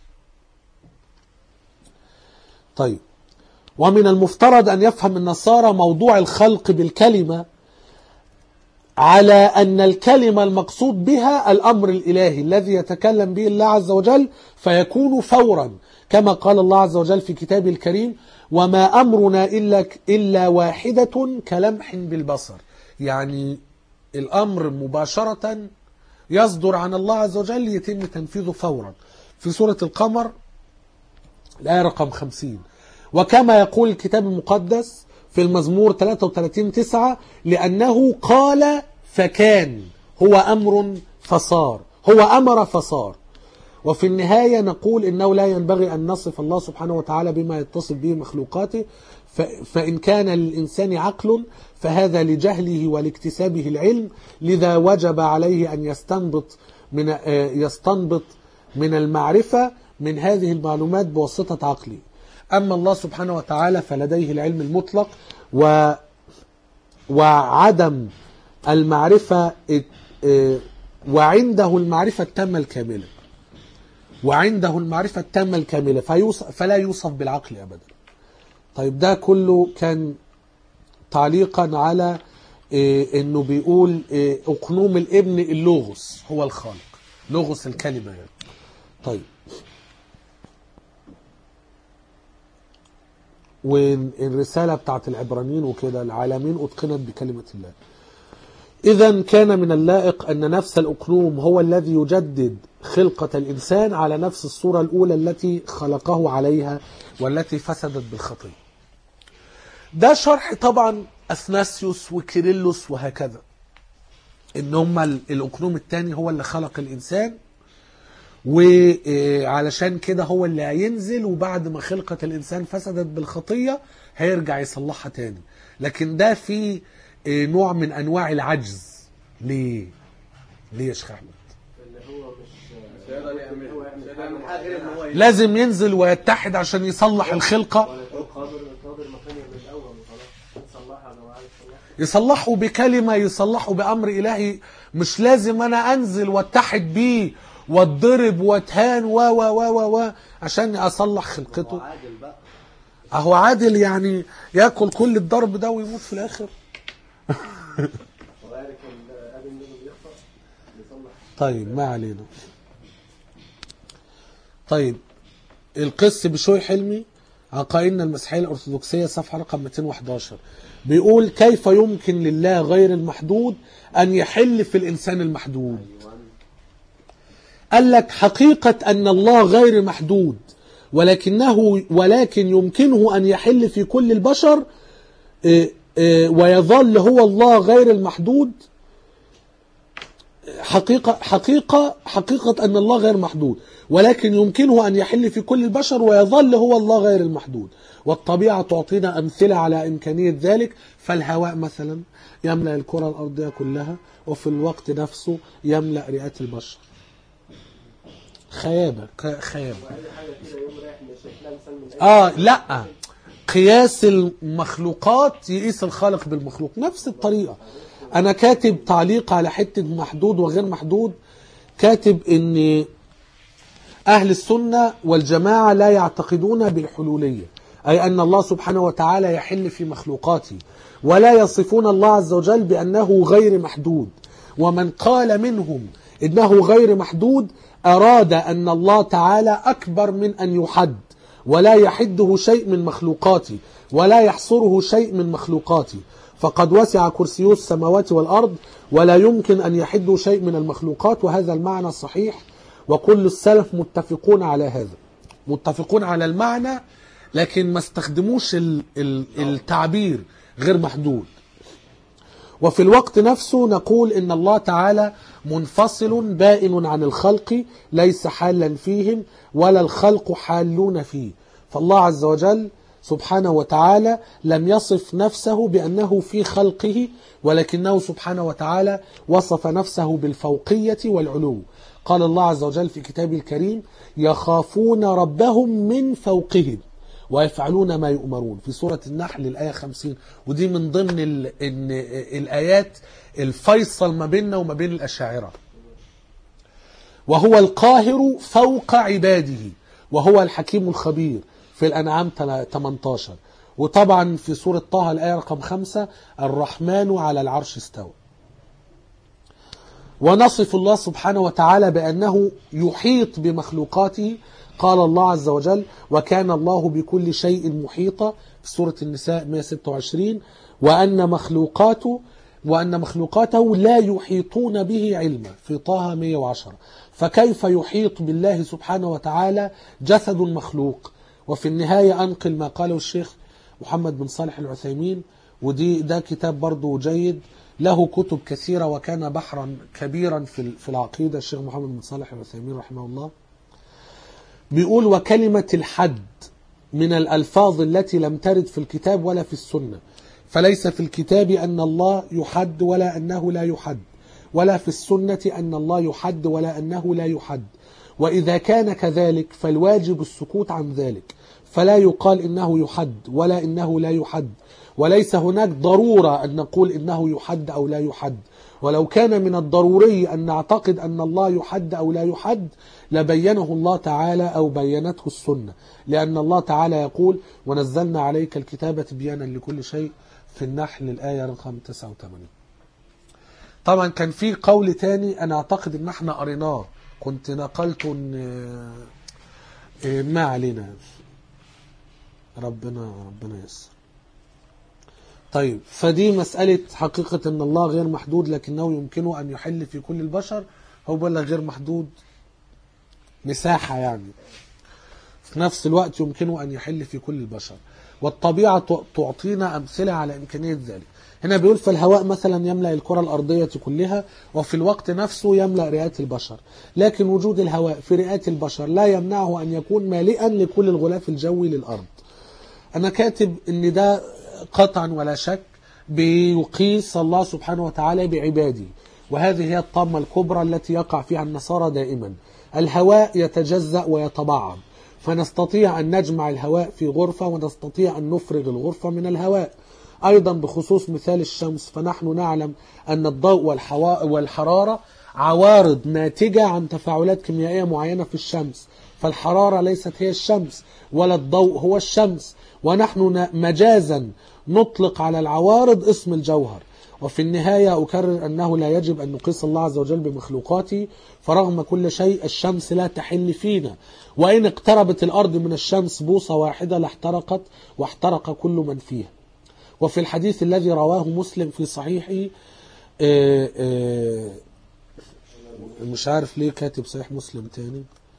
طيب، ومن المفترض أن يفهم النصارى موضوع الخلق بالكلمة على أن الكلمة المقصود بها الأمر الإلهي الذي يتكلم به الله عز وجل، فيكون فورا كما قال الله عز وجل في كتابه الكريم: وما أمرنا إلا واحدة كلمح بالبصر. يعني الأمر مباشرة يصدر عن الله عز وجل يتم تنفيذه فورا. في سورة القمر الآية رقم 50. وكما يقول الكتاب المقدس في المزمور 33:9: لأنه قال فكان، هو أمر فصار، هو أمر فصار. وفي النهاية نقول إنه لا ينبغي أن نصف الله سبحانه وتعالى بما يتصف به مخلوقاته، فإن كان للإنسان عقل فهذا لجهله ولاكتسابه العلم، لذا وجب عليه أن يستنبط من المعرفة من هذه المعلومات بواسطة عقله. أما الله سبحانه وتعالى فلديه العلم المطلق وعدم المعرفة، وعنده المعرفة التامة الكاملة، وعنده المعرفة التامة الكاملة فلا يوصف بالعقل أبدا. طيب ده كله كان تعليقا على انه بيقول اقنوم الابن اللوغوس هو الخالق، لوغوس الكلمة يعني. طيب والرسالة بتاعت العبرانيين وكده: العالمين أتقنت بكلمة الله. إذن كان من اللائق أن نفس الأقنوم هو الذي يجدد خلقة الإنسان على نفس الصورة الأولى التي خلقه عليها والتي فسدت بالخطية. ده شرح طبعا أثناسيوس وكيرلس وهكذا، إن هم الأقنوم الثاني هو اللي خلق الإنسان، وعلشان كده هو اللي هينزل وبعد ما خلقة الإنسان فسدت بالخطية هيرجع يصلحها تاني. لكن ده في نوع من أنواع العجز. ليه يا شيخ أحمد؟ لازم ينزل ويتحد عشان يصلح الخلقة، يصلحه بكلمة، يصلحه بأمر إلهي. مش لازم أنا أنزل واتحد بيه واتضرب واتهان و عشان أصلح خلقته. أهو عادل يعني يأكل كل الضرب ده ويموت في الآخر. طيب ما علينا. طيب القس بشوي حلمي عقائدنا المسيحية الأرثوذكسية صفحة رقم 211 بيقول: كيف يمكن لله غير المحدود أن يحل في الإنسان المحدود؟ قال لك: حقيقة أن الله غير محدود ولكن يمكنه أن يحل في كل البشر ويظل هو الله غير المحدود. حقيقة أن الله غير محدود ولكن يمكنه أن يحل في كل البشر ويظل هو الله غير المحدود. والطبيعة تعطينا أمثلة على إمكانية ذلك. فالهواء مثلا يملأ الكرة الأرضية كلها وفي الوقت نفسه يملأ رئات البشر. خيابة. لا، قياس المخلوقات يقيس الخالق بالمخلوق نفس الطريقة. أنا كاتب تعليق على حتة محدود وغير محدود، كاتب إن أهل السنة والجماعة لا يعتقدون بالحلولية، أي أن الله سبحانه وتعالى يحل في مخلوقاته، ولا يصفون الله عز وجل بأنه غير محدود. ومن قال منهم إنه غير محدود أراد أن الله تعالى أكبر من أن يحد، ولا يحده شيء من مخلوقاته ولا يحصره شيء من مخلوقاته، فقد وسع كرسيه السماوات والأرض ولا يمكن أن يحده شيء من المخلوقات. وهذا المعنى صحيح، وكل السلف متفقون على هذا، متفقون على المعنى، لكن ما استخدموش التعبير غير محدود. وفي الوقت نفسه نقول إن الله تعالى منفصل بائن عن الخلق، ليس حالا فيهم ولا الخلق حالون فيه. فالله عز وجل سبحانه وتعالى لم يصف نفسه بأنه في خلقه، ولكنه سبحانه وتعالى وصف نفسه بالفوقية والعلو. قال الله عز وجل في كتابه الكريم: يخافون ربهم من فوقهم ويفعلون ما يؤمرون، في سورة النحل الآية 50. ودي من ضمن الآيات الفيصل ما بيننا وما بين الأشاعرة. وهو القاهر فوق عباده وهو الحكيم الخبير في الأنعام 18. وطبعا في سورة طه الآية رقم 5: الرحمن على العرش استوى. ونصف الله سبحانه وتعالى بأنه يحيط بمخلوقاته. قال الله عز وجل وكان الله بكل شيء محيطا في سورة النساء 126 وأن مخلوقاته لا يحيطون به علما في طه 110. فكيف يحيط بالله سبحانه وتعالى جسد مخلوق؟ وفي النهاية أنقل ما قاله الشيخ محمد بن صالح العثيمين، ده كتاب برضو جيد، له كتب كثيرة وكان بحرا كبيرا في العقيدة، الشيخ محمد بن صالح العثيمين رحمه الله. بيقول وكلمة الحد من الألفاظ التي لم ترد في الكتاب ولا في السنة، فليس في الكتاب أن الله يحد ولا أنه لا يحد، ولا في السنة أن الله يحد ولا أنه لا يحد. وإذا كان كذلك فالواجب السكوت عن ذلك، فلا يقال إنه يحد ولا إنه لا يحد، وليس هناك ضرورة أن نقول إنه يحد أو لا يحد. ولو كان من الضروري أن نعتقد أن الله يحد أو لا يحد لبينه الله تعالى أو بينته السنة، لأن الله تعالى يقول ونزلنا عليك الكتاب تبيانا لكل شيء في النحل الآية رقم 89. طبعا كان في قول تاني أنا أعتقد أن احنا قريناه، كنت نقلته ما علينا، ربنا يسر. طيب فدي مسألة حقيقة أن الله غير محدود لكنه يمكنه أن يحل في كل البشر، هو بلا غير محدود مساحة يعني، في نفس الوقت يمكنه أن يحل في كل البشر، والطبيعة تعطينا أمثلة على إمكانية ذلك. هنا بيقول فالهواء مثلا يملأ الكرة الأرضية كلها وفي الوقت نفسه يملأ رئات البشر، لكن وجود الهواء في رئات البشر لا يمنعه أن يكون مالئا لكل الغلاف الجوي للأرض. أنا كاتب أن ده قطعا ولا شك بيقيس الله سبحانه وتعالى بعباده، وهذه هي الطامة الكبرى التي يقع فيها النصارى دائما. الهواء يتجزأ ويتبعض، فنستطيع أن نجمع الهواء في غرفة ونستطيع أن نفرغ الغرفة من الهواء. أيضا بخصوص مثال الشمس، فنحن نعلم أن الضوء والحرارة عوارض ناتجة عن تفاعلات كيميائية معينة في الشمس، فالحرارة ليست هي الشمس ولا الضوء هو الشمس، ونحن مجازا نطلق على العوارض اسم الجوهر. وفي النهاية أكرر أنه لا يجب أن نقيس الله عز وجل بمخلوقاته، فرغم كل شيء الشمس لا تحل فينا، وإن اقتربت الأرض من الشمس بوصة واحدة لاحترقت واحترق كل من فيها. وفي الحديث الذي رواه مسلم في صحيحه، مش عارف ليه كاتب صحيح مسلم تاني،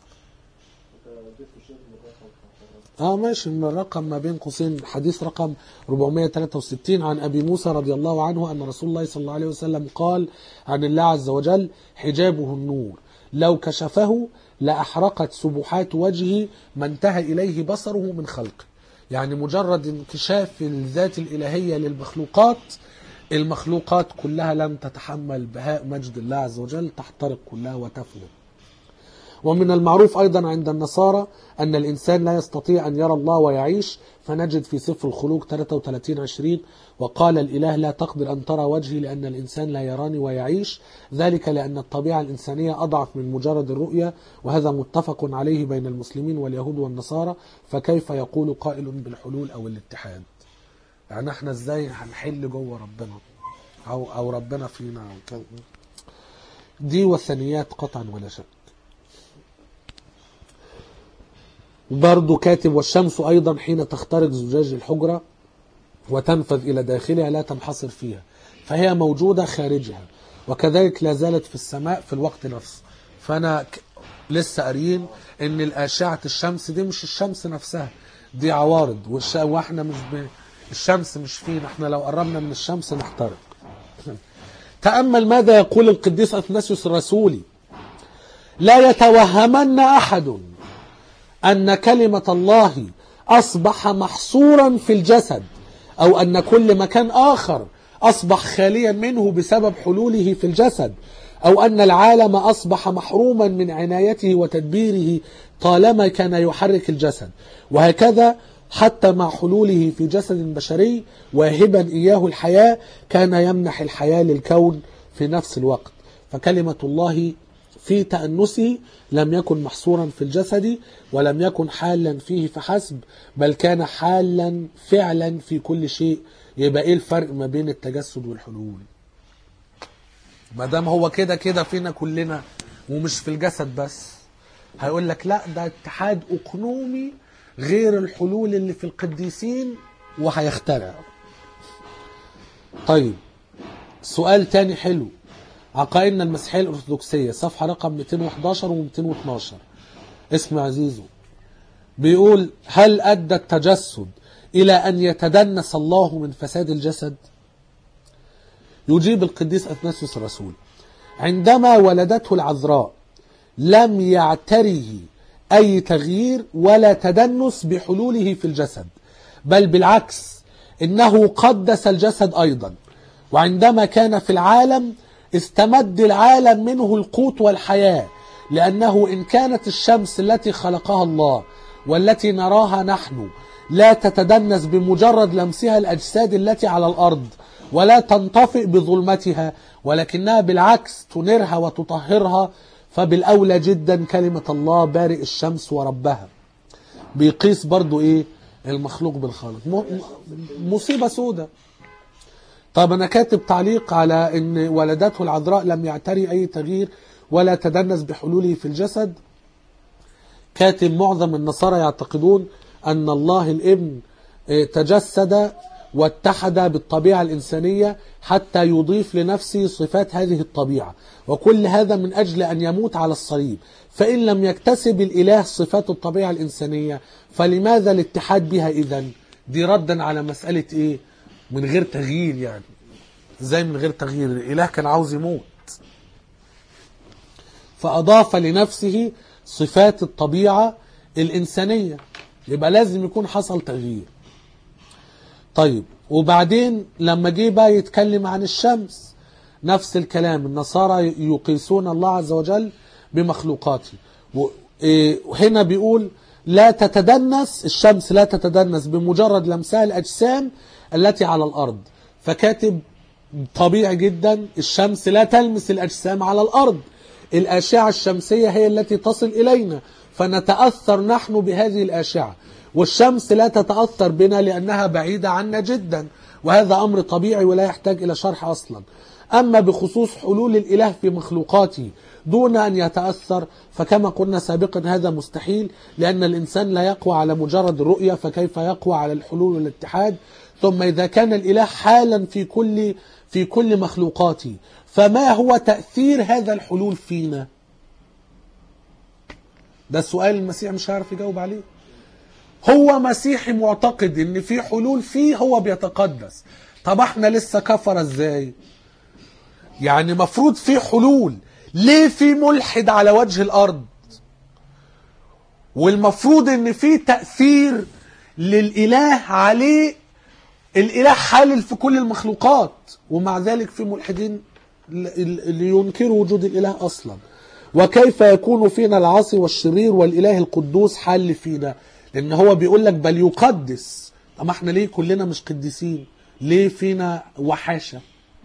ماشي من الرقم ما بين قوسين، حديث رقم 463 عن أبي موسى رضي الله عنه أن رسول الله صلى الله عليه وسلم قال عن الله عز وجل حجابه النور لو كشفه لأحرقت سبحات وجهه ما انتهى إليه بصره من خلقه. يعني مجرد انكشاف الذات الإلهية للمخلوقات، المخلوقات كلها لم تتحمل بهاء مجد الله عز وجل، تحترق كلها وتفنى. ومن المعروف أيضا عند النصارى أن الإنسان لا يستطيع أن يرى الله ويعيش، فنجد في سفر الخلوق 33:20 وقال الإله لا تقدر أن ترى وجهي لأن الإنسان لا يراني ويعيش، ذلك لأن الطبيعة الإنسانية أضعف من مجرد الرؤية، وهذا متفق عليه بين المسلمين واليهود والنصارى، فكيف يقول قائل بالحلول أو الاتحاد؟ يعني احنا ازاي هنحل جوه ربنا أو ربنا فينا أو كذا؟ دي وثنيات قطعا ولا شك. برضو كاتب والشمس أيضا حين تخترق زجاج الحجرة وتنفذ إلى داخلها لا تنحصر فيها، فهي موجودة خارجها، وكذلك لا زالت في السماء في الوقت نفسه. فأنا لسه قاريين إن الأشعة الشمس دي مش الشمس نفسها، دي عوارض، وإحنا مش الشمس مش فينا، إحنا لو قربنا من الشمس نحترق. تأمل ماذا يقول القديس أثناسيوس الرسولي: لا يتوهمن أحد أن كلمة الله أصبح محصورا في الجسد، أو أن كل مكان آخر أصبح خاليا منه بسبب حلوله في الجسد، أو أن العالم أصبح محروما من عنايته وتدبيره طالما كان يحرك الجسد. وهكذا حتى مع حلوله في جسد بشري واهبا إياه الحياة كان يمنح الحياة للكون في نفس الوقت. فكلمة الله في تأنسه لم يكن محصورا في الجسد ولم يكن حالا فيه فحسب، بل كان حالا فعلا في كل شيء. يبقى ايه الفرق ما بين التجسد والحلول؟ ما دام هو كده كده فينا كلنا ومش في الجسد بس، هيقول لك لا ده اتحاد اقنومي غير الحلول اللي في القديسين، وهيخترع. طيب سؤال تاني حلو، عقائدنا المسيحية الأرثوذكسية صفحة رقم 211 و 212. اسم عزيزه بيقول: هل أدى التجسد إلى أن يتدنس الله من فساد الجسد؟ يجيب القديس أثناسيوس الرسول: عندما ولدته العذراء لم يعتره أي تغيير ولا تدنس بحلوله في الجسد، بل بالعكس إنه قدس الجسد أيضا. وعندما كان في العالم استمد العالم منه القوت والحياة، لأنه إن كانت الشمس التي خلقها الله والتي نراها نحن لا تتدنس بمجرد لمسها الأجساد التي على الأرض ولا تنطفئ بظلمتها، ولكنها بالعكس تنيرها وتطهرها، فبالأولى جدا كلمة الله بارئ الشمس وربها. بيقيس برضو إيه المخلوق بالخالق. مصيبة سودة. طب أنا كاتب تعليق على إن ولدته العذراء لم يعتري أي تغيير ولا تدنس بحلوله في الجسد. كاتب: معظم النصارى يعتقدون أن الله الابن تجسد واتحد بالطبيعة الإنسانية حتى يضيف لنفسه صفات هذه الطبيعة، وكل هذا من أجل أن يموت على الصليب. فإن لم يكتسب الإله صفات الطبيعة الإنسانية فلماذا الاتحاد بها إذن؟ دي ردا على مسألة إيه؟ من غير تغيير. يعني زي من غير تغيير؟ الإله كان عاوز يموت فأضاف لنفسه صفات الطبيعة الإنسانية، يبقى لازم يكون حصل تغيير. طيب وبعدين لما جه بقى يتكلم عن الشمس نفس الكلام، النصارى يقيسون الله عز وجل بمخلوقاته، وهنا بيقول لا تتدنس الشمس، لا تتدنس بمجرد لمسها الأجسام التي على الأرض. فكاتب طبيعي جدا الشمس لا تلمس الأجسام على الأرض، الأشعة الشمسية هي التي تصل إلينا فنتأثر نحن بهذه الأشعة، والشمس لا تتأثر بنا لأنها بعيدة عنا جدا، وهذا أمر طبيعي ولا يحتاج إلى شرح أصلا. أما بخصوص حلول الإله في مخلوقاته دون أن يتأثر فكما قلنا سابقا هذا مستحيل، لأن الإنسان لا يقوى على مجرد الرؤية، فكيف يقوى على الحلول والاتحاد؟ ثم إذا كان الإله حالا في كل مخلوقاته فما هو تأثير هذا الحلول فينا؟ ده السؤال المسيح مش هيعرف يجاوب عليه. هو مسيحي معتقد ان في حلول فيه هو بيتقدس. طب احنا لسه كفر ازاي؟ يعني مفروض في حلول، ليه في ملحد على وجه الارض؟ والمفروض ان في تأثير للإله عليه، الإله حالل في كل المخلوقات، ومع ذلك في ملحدين اللي ينكروا وجود الإله أصلا. وكيف يكون فينا العاصي والشرير والإله القدوس حال فينا؟ لأن هو بيقول لك بل يقدس. طب احنا ليه كلنا مش قديسين؟ ليه فينا وحاشة؟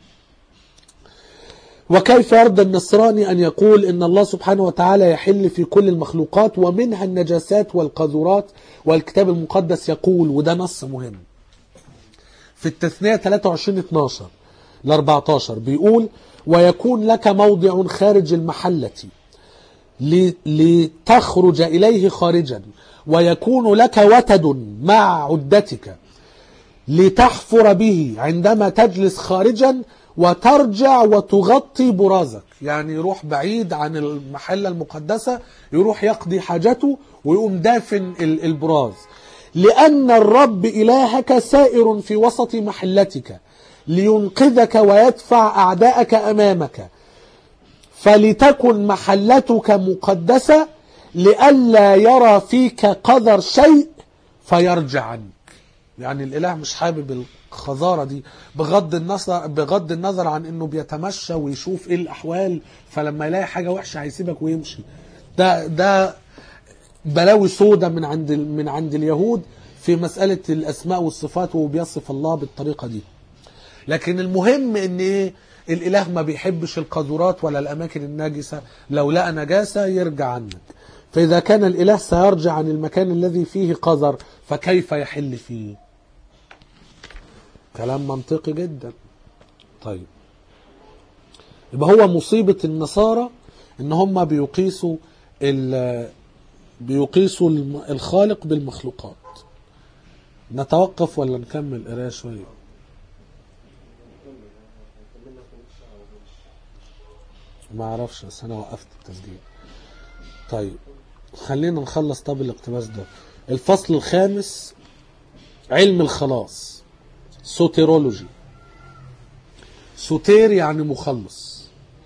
وكيف يرضى النصراني أن يقول إن الله سبحانه وتعالى يحل في كل المخلوقات ومنها النجاسات والقذورات، والكتاب المقدس يقول، وده نص مهم في التثنية 23:12 ل 14 بيقول: ويكون لك موضع خارج المحلة لتخرج إليه خارجا، ويكون لك وتد مع عدتك لتحفر به عندما تجلس خارجا وترجع وتغطي برازك. يعني يروح بعيد عن المحلة المقدسة، يروح يقضي حاجته ويقوم دافن البراز. لأن الرب إلهك سائر في وسط محلتك لينقذك ويدفع أعداءك أمامك، فلتكن محلتك مقدسة لئلا يرى فيك قذر شيء فيرجع عنك. يعني الإله مش حابب الخضارة دي، بغض النظر عن انه بيتمشى ويشوف ايه الأحوال، فلما يلاقي حاجة وحشة هيسيبك ويمشي. ده بلاوي سودة من عند اليهود في مسألة الأسماء والصفات، وبيصف الله بالطريقة دي. لكن المهم ان ايه؟ الإله ما بيحبش القذورات ولا الأماكن الناجسة، لو لقى نجاسة يرجع عنك. فإذا كان الإله سيرجع عن المكان الذي فيه قذر فكيف يحل فيه؟ كلام منطقي جدا. طيب يبقى هو مصيبة النصارى ان هم بيقيسوا بيقيسوا الخالق بالمخلوقات. نتوقف ولا نكمل قرايه شويه؟ ما اعرفش، بس انا وقفت التسجيل. طيب خلينا نخلص طب الاقتباس ده. الفصل الخامس، علم الخلاص، سوتيرولوجي. سوتير يعني مخلص.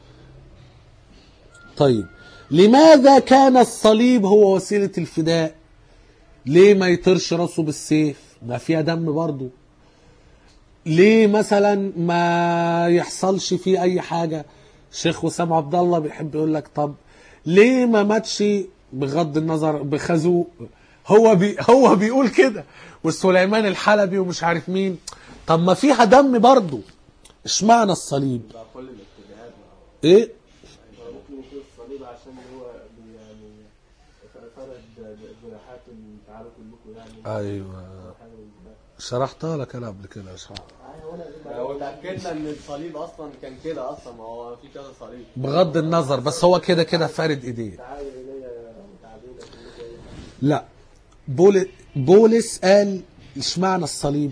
طيب لماذا كان الصليب هو وسيلة الفداء؟ ليه ما يطرش راسه بالسيف؟ ما فيها دم برضو. ليه مثلا ما يحصلش فيه اي حاجة؟ شيخ وسام عبد الله بيحب يقول لك طب ليه ما ماتش بغض النظر بخازوق؟ هو بيقول كده، والسليمان الحلبي ومش عارف مين. طب ما فيها دم برضو، اشمعنى الصليب؟ كل الاتجاهات ايه؟ ممكن يكون الصليب عشان هو يعني فرد جناحات تعالوا كلكم يعني. ايوه شرحتها لك انا قبل كده. هو اتأكدنا ان الصليب اصلا كان كده اصلا، ما هو في كذا صليب. بغض النظر، بس هو كده كده فارد ايديه. تعالوا الي متعبين كلكم. لا، بولس قال اشمعنى الصليب؟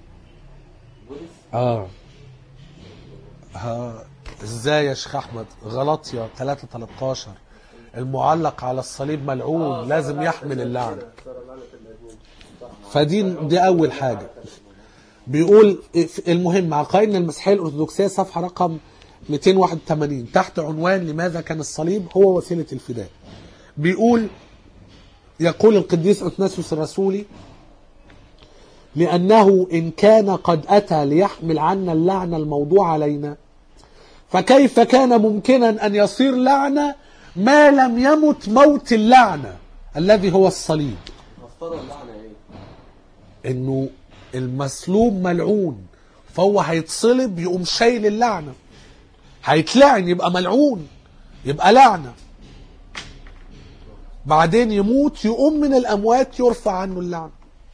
ها ازاي يا شيخ احمد؟ غلطية 3:13 المعلق على الصليب ملعون، لازم يحمل اللعنة. دي اول حاجة. بيقول المهم عقائدنا المسيحية الأرثوذكسية صفحة رقم 281 تحت عنوان لماذا كان الصليب هو وسيلة الفداء. يقول القديس أثناسيوس الرسولي: لأنه إن كان قد أتى ليحمل عنا اللعنة الموضوع علينا، فكيف كان ممكنا أن يصير لعنة ما لم يمت موت اللعنة الذي هو الصليب؟ مصدر اللعنة ايه؟ إنه المسلوب ملعون، فهو هيتصلب يقوم شايل اللعنة، هيتلعن يبقى ملعون يبقى لعنة، بعدين يموت يقوم من الأموات يرفع عنه اللعنة.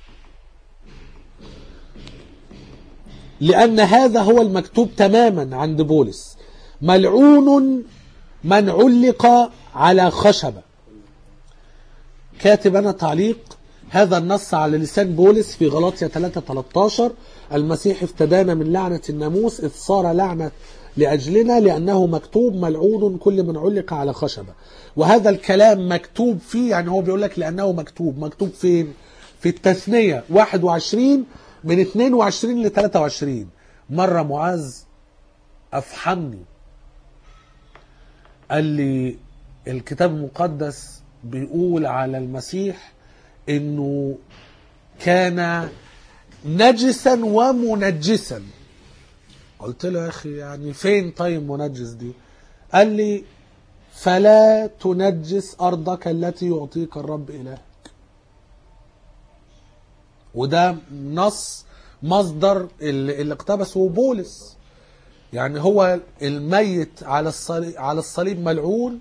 لأن هذا هو المكتوب تماما عند بولس: ملعون من علق على خشبة. كاتب أنا تعليق: هذا النص على لسان بولس في غلاطيا 3:13: المسيح افتدانا من لعنة الناموس إذ صار لعنة لأجلنا، لأنه مكتوب ملعون كل من علق على خشبة. وهذا الكلام مكتوب فيه، يعني هو بيقول لك لأنه مكتوب فين؟ في التثنية 21 من 22 ل 23. مرة معاذ أفحمني قال لي الكتاب المقدس بيقول على المسيح انه كان نجسا ومنجسا. قلت له يا اخي يعني فين طيب منجس دي؟ قال لي فلا تنجس ارضك التي يعطيك الرب الهك. وده نص مصدر اللي اقتبسه بولس. يعني هو الميت على الصليب ملعون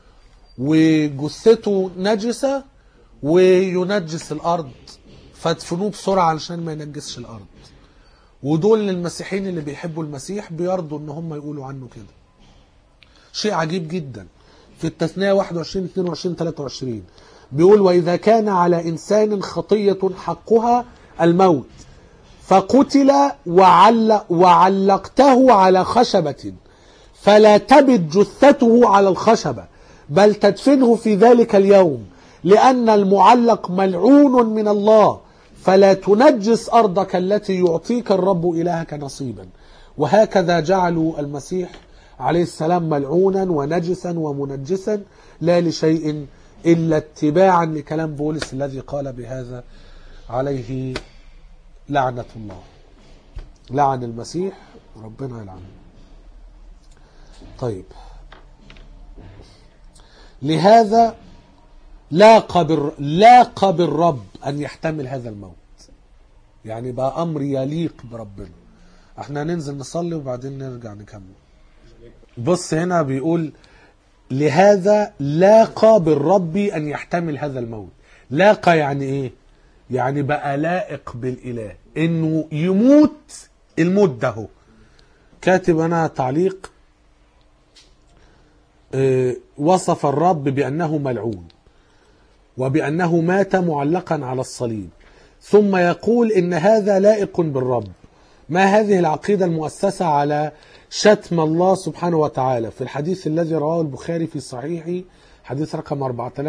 وجثته نجسة وينجس الأرض، فادفنوه بسرعة علشان ما ينجسش الأرض. ودول المسيحيين اللي بيحبوا المسيح بيرضوا ان هم يقولوا عنه كده. شيء عجيب جدا. في التثنية 21 22 23 بيقول: وإذا كان على إنسان خطية حقها الموت فقتل وعلقته على خشبة، فلا تبت جثته على الخشبة بل تدفنه في ذلك اليوم، لأن المعلق ملعون من الله، فلا تنجس أرضك التي يعطيك الرب إلهك نصيبا. وهكذا جعلوا المسيح عليه السلام ملعونا ونجسا ومنجسا، لا لشيء إلا اتباعا لكلام بولس الذي قال بهذا عليه لعنة الله. لعن المسيح ربنا يلعنه. طيب لهذا لاق بالرب أن يحتمل هذا الموت. يعني بقى أمر يليق بربنا. احنا ننزل نصلي وبعدين نرجع نكمل. بص هنا بيقول لهذا لاق بالرب أن يحتمل هذا الموت. لاق يعني ايه؟ يعني بقى لائق بالإله انه يموت الموت ده. كاتب انا تعليق: وصف الرب بأنه ملعون. وبأنه مات معلقا على الصليب، ثم يقول إن هذا لائق بالرب. ما هذه العقيدة المؤسسة على شتم الله سبحانه وتعالى؟ في الحديث الذي رواه البخاري في صحيحه حديث رقم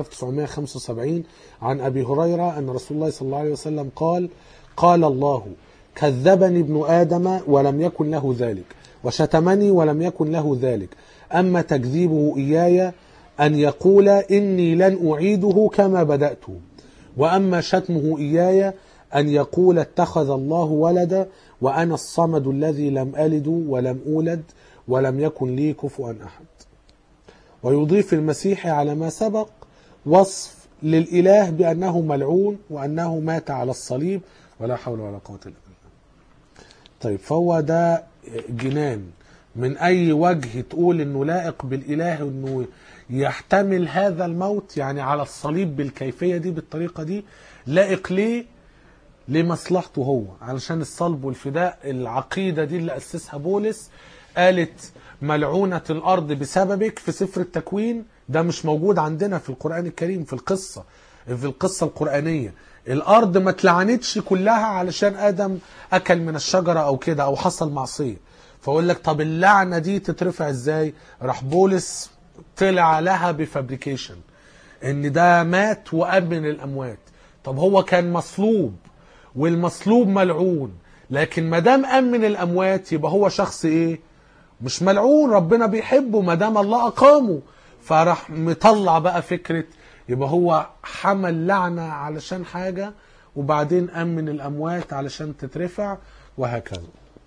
4975 عن أبي هريرة أن رسول الله صلى الله عليه وسلم قال: قال الله: كذبني ابن آدم ولم يكن له ذلك، وشتمني ولم يكن له ذلك، أما تكذيبه إياي أن يقول إني لن أعيده كما بدأته، وأما شتمه إياي أن يقول اتخذ الله ولدا وأنا الصمد الذي لم ألد ولم أولد ولم يكن لي كفوا أحد. ويضيف المسيح على ما سبق وصف للإله بأنه ملعون وأنه مات على الصليب ولا حول ولا قوة إلا بالله. طيب، فهو ده جنان من أي وجه تقول إنه لائق بالإله إنه يحتمل هذا الموت، يعني على الصليب بالكيفية دي بالطريقة دي. لائق ليه؟ لمصلحته هو، علشان الصلب والفداء. العقيدة دي اللي أسسها بولس، قالت ملعونة الأرض بسببك في سفر التكوين. ده مش موجود عندنا في القرآن الكريم. في القصة القرآنية الأرض ما اتلعنتش كلها علشان آدم أكل من الشجرة أو كده أو حصل معصية. فأقول لك طب اللعنة دي تترفع إزاي؟ راح بولس طلع لها بفابريكيشن إن ده مات وقام من الأموات. طب هو كان مصلوب والمصلوب ملعون، لكن ما دام قام من الأموات يبقى هو شخص إيه؟ مش ملعون، ربنا بيحبه ما دام الله أقامه. فراح مطلع بقى فكرة يبقى هو حمل لعنة علشان حاجة وبعدين قام من الأموات علشان تترفع، وهكذا.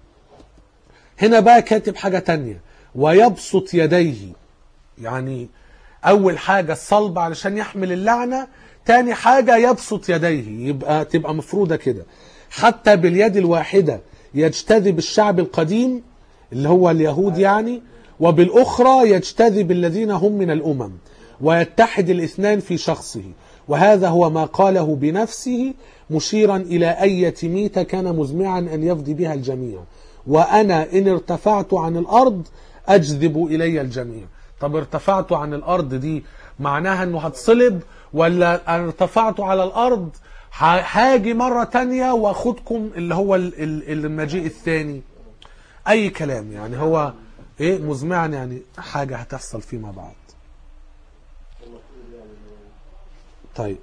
هنا بقى كاتب حاجة تانية، ويبسط يديه. يعني أول حاجة الصلب علشان يحمل اللعنة، تاني حاجة يبسط يديه، تبقى مفروضة كده. حتى باليد الواحدة يجتذب الشعب القديم اللي هو اليهود يعني، وبالأخرى يجتذب الذين هم من الأمم، ويتحد الاثنان في شخصه. وهذا هو ما قاله بنفسه مشيرا إلى أية ميتة كان مزمعا أن يفدي بها الجميع. وأنا إن ارتفعت عن الأرض أجذب إلي الجميع. طب ارتفعت عن الأرض دي معناها أنه هتصلب، ولا ارتفعت على الأرض هاجي مرة تانية وأخدكم اللي هو المجيء الثاني؟ أي كلام يعني. هو إيه مزمعا؟ يعني حاجة هتحصل فيما بعد. طيب،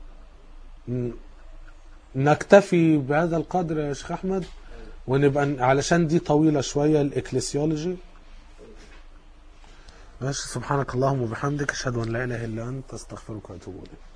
نكتفي بهذا القدر يا شيخ أحمد، ونبقى علشان دي طويلة شوية الإكليسيولوجي. ماشي. سبحانك اللهم وبحمدك، أشهد أن لا إله إلا أنت، أستغفرك وأتوب إليك.